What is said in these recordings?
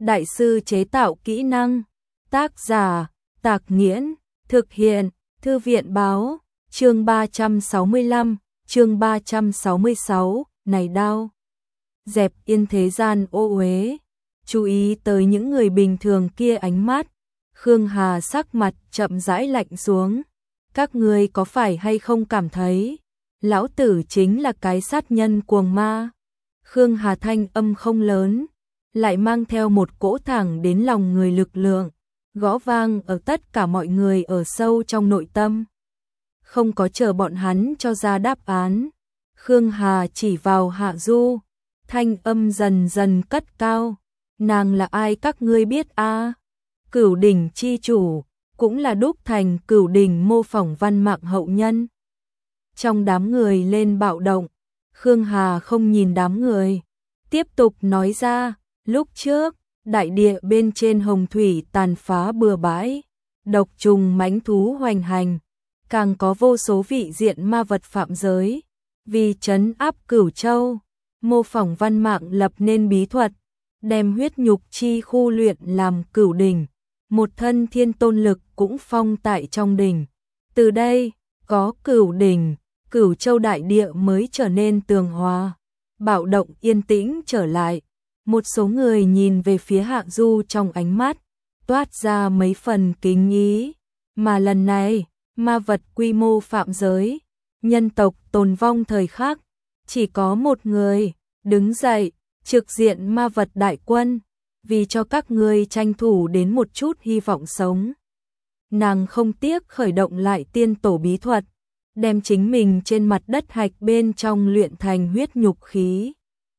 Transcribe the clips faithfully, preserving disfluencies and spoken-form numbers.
đại sư chế tạo kỹ năng. Tác giả, Tạc Nghiễn, thực hiện, Thư viện báo, chương ba trăm sáu mươi lăm, chương ba trăm sáu mươi sáu, này đao. Dẹp yên thế gian ô uế, chú ý tới những người bình thường kia ánh mắt. Khương Hà sắc mặt chậm rãi lạnh xuống. Các ngươi có phải hay không cảm thấy lão tử chính là cái sát nhân cuồng ma? Khương Hà thanh âm không lớn, lại mang theo một cỗ thẳng đến lòng người lực lượng, gõ vang ở tất cả mọi người ở sâu trong nội tâm. Không có chờ bọn hắn cho ra đáp án, Khương Hà chỉ vào Hạ Du, thanh âm dần dần cất cao. Nàng là ai các ngươi biết a? À? Cửu đỉnh chi chủ, cũng là đúc thành cửu đỉnh mô phỏng văn mạng hậu nhân. Trong đám người lên bạo động, Khương Hà không nhìn đám người, tiếp tục nói ra, lúc trước, đại địa bên trên hồng thủy tàn phá bừa bãi, độc trùng mãnh thú hoành hành, càng có vô số vị diện ma vật phạm giới, vì trấn áp Cửu Châu, mô phỏng văn mạng lập nên bí thuật, đem huyết nhục chi khu luyện làm cửu đỉnh, một thân thiên tôn lực cũng phong tại trong đỉnh. Từ đây, có cửu đỉnh, Cửu Châu đại địa mới trở nên tường hòa, bạo động yên tĩnh trở lại. Một số người nhìn về phía Hạ Du trong ánh mắt toát ra mấy phần kính ý, mà lần này, ma vật quy mô phạm giới, nhân tộc tồn vong thời khắc, chỉ có một người đứng dậy, trực diện ma vật đại quân, vì cho các ngươi tranh thủ đến một chút hy vọng sống. Nàng không tiếc khởi động lại tiên tổ bí thuật, đem chính mình trên mặt đất hạch bên trong luyện thành huyết nhục khí.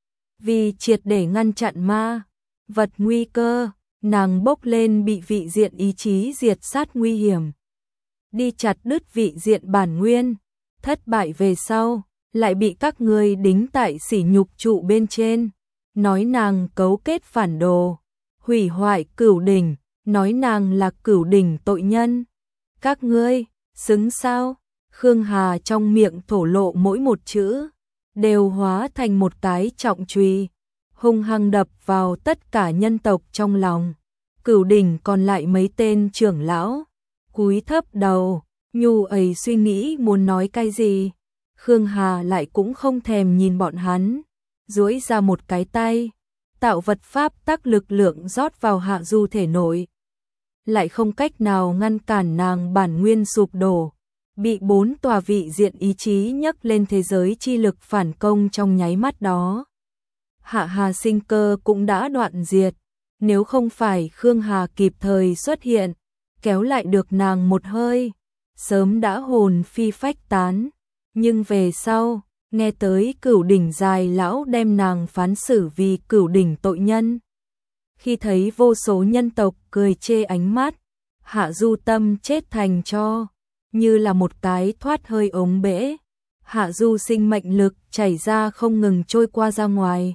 Vì triệt để ngăn chặn ma vật nguy cơ, nàng bốc lên bị vị diện ý chí diệt sát nguy hiểm, đi chặt đứt vị diện bản nguyên, thất bại về sau, lại bị các ngươi đính tại sỉ nhục trụ bên trên, nói nàng cấu kết phản đồ, hủy hoại cửu đỉnh, nói nàng là cửu đỉnh tội nhân. Các ngươi, xứng sao? Khương Hà trong miệng thổ lộ mỗi một chữ, đều hóa thành một cái trọng chùy, hung hăng đập vào tất cả nhân tộc trong lòng. Cửu đỉnh còn lại mấy tên trưởng lão, cúi thấp đầu, nhu ấy suy nghĩ muốn nói cái gì. Khương Hà lại cũng không thèm nhìn bọn hắn, duỗi ra một cái tay, tạo vật pháp tắc lực lượng rót vào Hạ Du thể nội, lại không cách nào ngăn cản nàng bản nguyên sụp đổ, bị bốn tòa vị diện ý chí nhấc lên thế giới chi lực phản công trong nháy mắt đó. Hạ Hà sinh cơ cũng đã đoạn diệt, nếu không phải Khương Hà kịp thời xuất hiện, kéo lại được nàng một hơi, sớm đã hồn phi phách tán. Nhưng về sau, nghe tới cửu đỉnh dài lão đem nàng phán xử vì cửu đỉnh tội nhân. Khi thấy vô số nhân tộc cười chê ánh mắt, Hạ Du tâm chết thành tro, như là một cái thoát hơi ống bể. Hạ Du sinh mệnh lực chảy ra không ngừng trôi qua ra ngoài.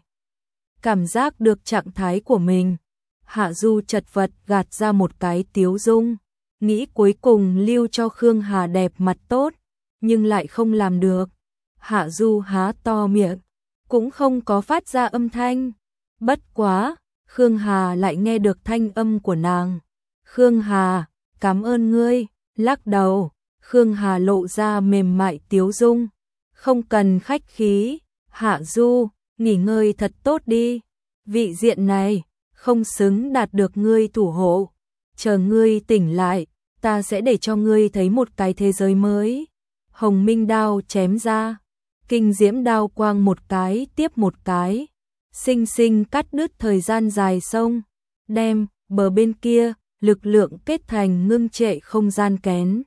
Cảm giác được trạng thái của mình, Hạ Du chật vật gạt ra một cái tiếu dung, nghĩ cuối cùng lưu cho Khương Hà đẹp mặt tốt, nhưng lại không làm được. Hạ Du há to miệng, cũng không có phát ra âm thanh. Bất quá, Khương Hà lại nghe được thanh âm của nàng. Khương Hà, cảm ơn ngươi. Lắc đầu, Khương Hà lộ ra mềm mại tiếu dung. Không cần khách khí, Hạ Du, nghỉ ngơi thật tốt đi. Vị diện này, không xứng đạt được ngươi thủ hộ. Chờ ngươi tỉnh lại, ta sẽ để cho ngươi thấy một cái thế giới mới. Hồng Minh đao chém ra, kinh diễm đao quang một cái tiếp một cái, sinh sinh cắt đứt thời gian dài sông, đem bờ bên kia lực lượng kết thành ngưng trệ không gian kén,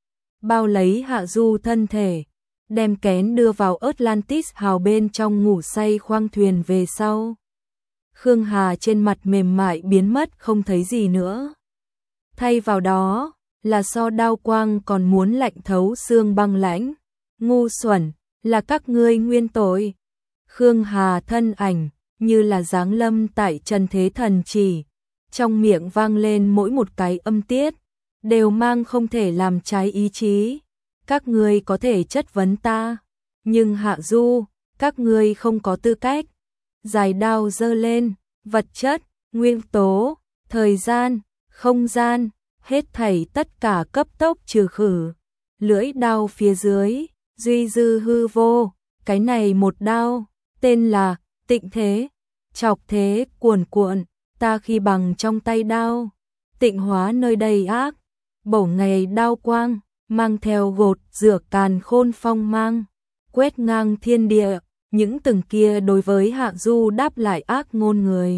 bao lấy Hạ Du thân thể, đem kén đưa vào Atlantis hào bên trong ngủ say khoang thuyền về sau. Khương Hà trên mặt mềm mại biến mất không thấy gì nữa, thay vào đó là so đao quang còn muốn lạnh thấu xương băng lãnh. Ngu xuẩn, là các ngươi nguyên tội. Khương Hà thân ảnh như là giáng lâm tại trần thế thần chỉ, trong miệng vang lên mỗi một cái âm tiết, đều mang không thể làm trái ý chí. Các ngươi có thể chất vấn ta, nhưng Hạ Du, các ngươi không có tư cách. Dài đao giơ lên, vật chất, nguyên tố, thời gian, không gian, hết thảy tất cả cấp tốc trừ khử. Lưỡi đao phía dưới, duy dư hư vô, cái này một đao, tên là Tịnh Thế, chọc thế cuồn cuộn, ta khi bằng trong tay đao, tịnh hóa nơi đầy ác, bổ ngày đao quang, mang theo gột rửa càn khôn phong mang, quét ngang thiên địa, những từng kia đối với Hạ Du đáp lại ác ngôn người.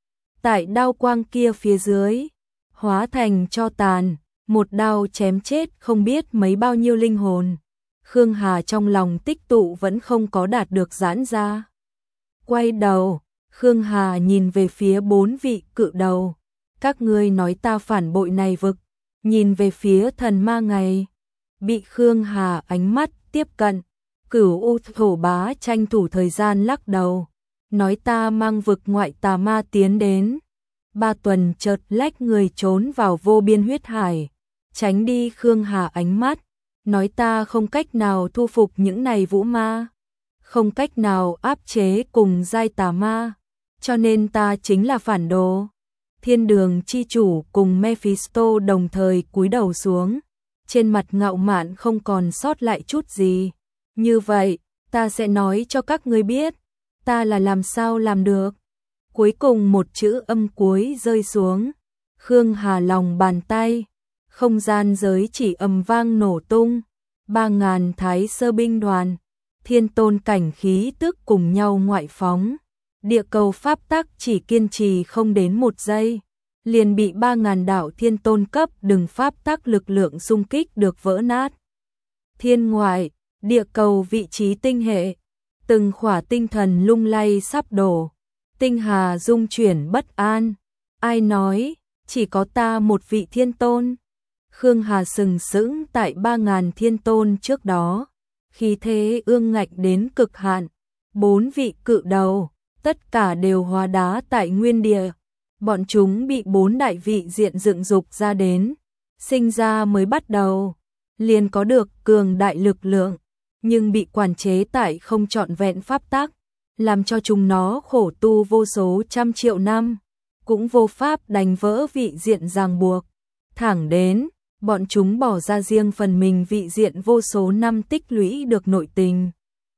Tại đao quang kia phía dưới, hóa thành cho tàn, một đao chém chết không biết mấy bao nhiêu linh hồn. Khương Hà trong lòng tích tụ vẫn không có đạt được giãn ra. Quay đầu, Khương Hà nhìn về phía bốn vị cự đầu. Các ngươi nói ta phản bội này vực, nhìn về phía thần ma ngày. Bị Khương Hà ánh mắt tiếp cận, Cửu U Thổ Bá tranh thủ thời gian lắc đầu, nói ta mang vực ngoại tà ma tiến đến. Ba tuần chợt lách người trốn vào vô biên huyết hải, tránh đi Khương Hà ánh mắt, nói ta không cách nào thu phục những này vũ ma, không cách nào áp chế cùng giai tà ma, cho nên ta chính là phản đồ. Thiên Đường chi chủ cùng Mephisto đồng thời cúi đầu xuống, trên mặt ngạo mạn không còn sót lại chút gì. Như vậy, ta sẽ nói cho các ngươi biết, ta là làm sao làm được. Cuối cùng một chữ âm cuối rơi xuống, Khương Hà lòng bàn tay, không gian giới chỉ ầm vang nổ tung, ba ngàn thái sơ binh đoàn, thiên tôn cảnh khí tức cùng nhau ngoại phóng. Địa cầu pháp tắc chỉ kiên trì không đến một giây, liền bị ba ngàn đạo thiên tôn cấp đừng pháp tắc lực lượng xung kích được vỡ nát. Thiên ngoại, địa cầu vị trí tinh hệ, từng khỏa tinh thần lung lay sắp đổ, tinh hà rung chuyển bất an. Ai nói, chỉ có ta một vị thiên tôn. Khương Hà sừng sững tại ba ngàn thiên tôn trước đó, khí thế ương ngạnh đến cực hạn, bốn vị cự đầu, tất cả đều hóa đá tại nguyên địa. Bọn chúng bị bốn đại vị diện dựng dục ra đến, sinh ra mới bắt đầu, liền có được cường đại lực lượng, nhưng bị quản chế tại không trọn vẹn pháp tắc, làm cho chúng nó khổ tu vô số trăm triệu năm, cũng vô pháp đánh vỡ vị diện ràng buộc. Thẳng đến, bọn chúng bỏ ra riêng phần mình vị diện vô số năm tích lũy được nội tình.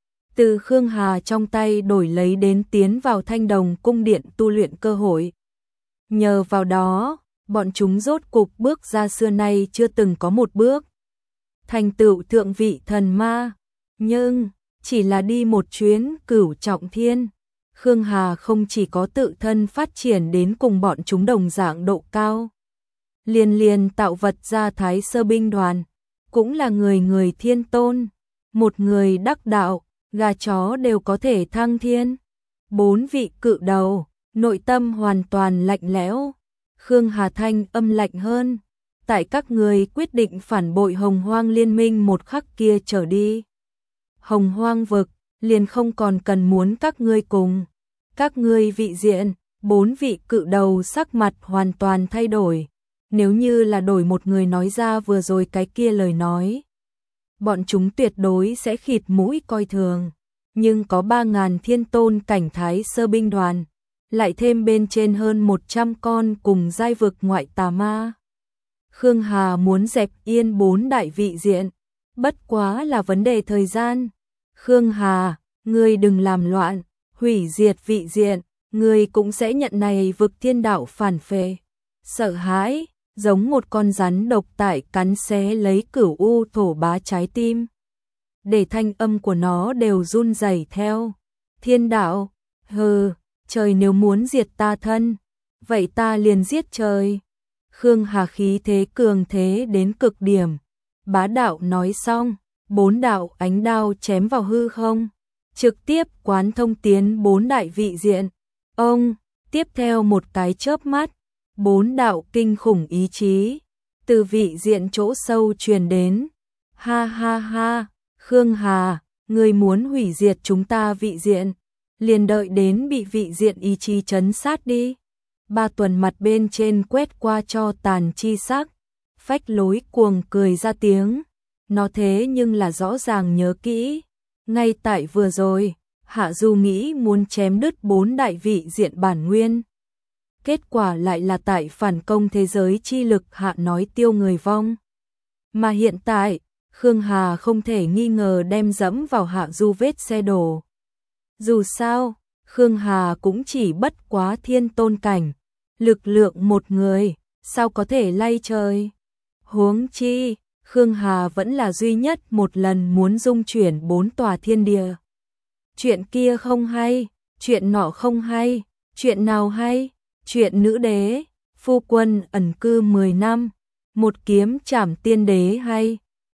Từ Khương Hà trong tay đổi lấy đến tiến vào Thanh Đồng cung điện tu luyện cơ hội. Nhờ vào đó, bọn chúng rốt cục bước ra xưa nay chưa từng có một bước. Thành tựu thượng vị thần ma, nhưng chỉ là đi một chuyến cửu trọng thiên. Khương Hà không chỉ có tự thân phát triển đến cùng bọn chúng đồng dạng độ cao, liền liền tạo vật ra thái sơ binh đoàn, cũng là người người thiên tôn, một người đắc đạo, gà chó đều có thể thăng thiên. Bốn vị cự đầu, nội tâm hoàn toàn lạnh lẽo. Khương Hà thanh âm lạnh hơn, tại các người quyết định phản bội Hồng Hoang liên minh một khắc kia trở đi, Hồng Hoang vực liền không còn cần muốn các ngươi cùng. Các ngươi vị diện, bốn vị cự đầu sắc mặt hoàn toàn thay đổi. Nếu như là đổi một người nói ra vừa rồi cái kia lời nói, bọn chúng tuyệt đối sẽ khịt mũi coi thường. Nhưng có ba ngàn thiên tôn cảnh thái sơ binh đoàn, lại thêm bên trên hơn một trăm con cùng giai vực ngoại tà ma. Khương Hà muốn dẹp yên bốn đại vị diện, bất quá là vấn đề thời gian. Khương Hà, ngươi đừng làm loạn, hủy diệt vị diện, ngươi cũng sẽ nhận này vực thiên đạo phản phệ. Sợ hãi, giống một con rắn độc tại cắn xé lấy Cửu U Thổ Bá trái tim, để thanh âm của nó đều run rẩy theo. Thiên đạo, hừ, trời nếu muốn diệt ta thân, vậy ta liền giết trời. Khương Hà khí thế cường thế đến cực điểm, bá đạo nói xong, bốn đạo ánh đao chém vào hư không, trực tiếp quán thông tiến bốn đại vị diện. Ông, tiếp theo một cái chớp mắt, bốn đạo kinh khủng ý chí từ vị diện chỗ sâu truyền đến. Ha ha ha, Khương Hà, ngươi muốn hủy diệt chúng ta vị diện, liền đợi đến bị vị diện ý chí trấn sát đi. Ba tuần mặt bên trên quét qua cho tàn chi sắc, phách lối cuồng cười ra tiếng. Nó thế nhưng là rõ ràng nhớ kỹ, ngay tại vừa rồi, Hạ Du nghĩ muốn chém đứt bốn đại vị diện bản nguyên. kết quả lại là tại phản công thế giới chi lực hạ nói tiêu người vong. Mà hiện tại, Khương Hà không thể nghi ngờ đem dẫm vào Hạ Du vết xe đổ. Dù sao, Khương Hà cũng chỉ bất quá thiên tôn cảnh, lực lượng một người, sao có thể lay trời. Huống chi, Khương Hà vẫn là duy nhất một lần muốn dung chuyển bốn tòa thiên địa. Chuyện kia không hay, chuyện nọ không hay, chuyện nào hay, chuyện nữ đế, phu quân ẩn cư mười năm, một kiếm trảm tiên đế hay,